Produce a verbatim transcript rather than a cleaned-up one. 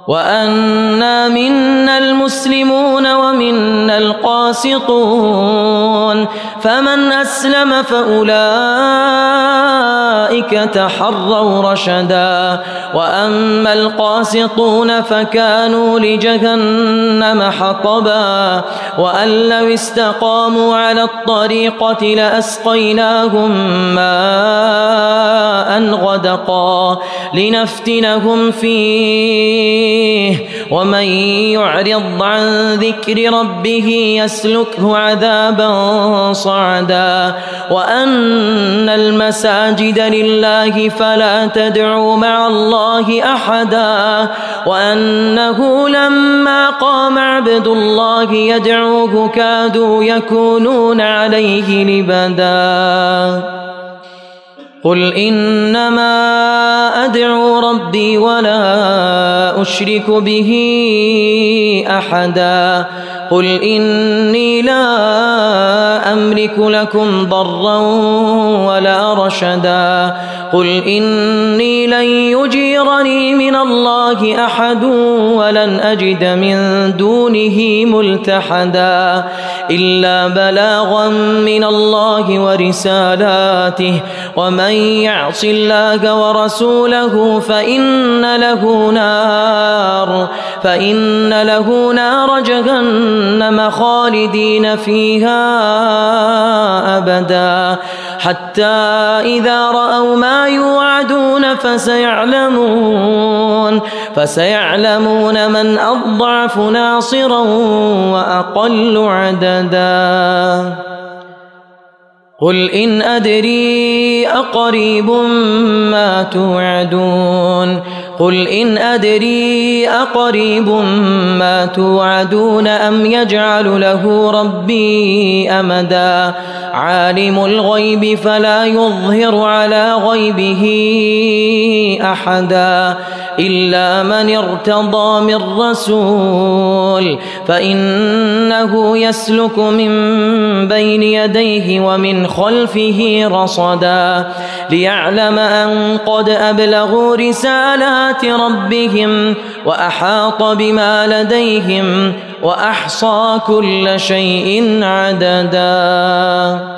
وأنا منا المسلمون ومنا القاسطون فمن أسلم فأولئك تحروا رشدا وأما القاسطون فكانوا لجهنم حطبا وأن لو استقاموا على الطريقة لأسقيناهم ماء غدقا لنفتنهم فيه ومن يعرض عن ذكر ربه يسلكه عذابا صعدا وأن المساجد لله فلا تدعوا مع الله أحدا وأنه لما قام عبد الله يدعوه كادوا يكونون عليه لبدا قل إنما أدعو ربي ولا أشرك به أحدا قل إني لا أملك لكم ضرا ولا رشدا قل إني لن يجيرني من الله أحد ولن أجد من دونه ملتحدا إلا بلاغا من الله ورسالاته ومن يعص الله ورسوله فإن له نار فإن له نار جهنم خالدين فيها أبدا حتى إذا رأوا ما يوعدون فسيعلمون فسيعلمون من أضعف ناصرا وأقل عددا قل إن أدري أقريب ما توعدون قل إن أدري أقريب ما توعدون أم يجعل له ربي أمدا عالم الغيب فلا يظهر على غيبه أحدا إلا من ارتضى من رسول فإنه يسلك من بين يديه ومن خلفه رصدا ليعلم أن قد أبلغوا رسالات ربهم وأحاط بما لديهم وأحصى كل شيء عددا.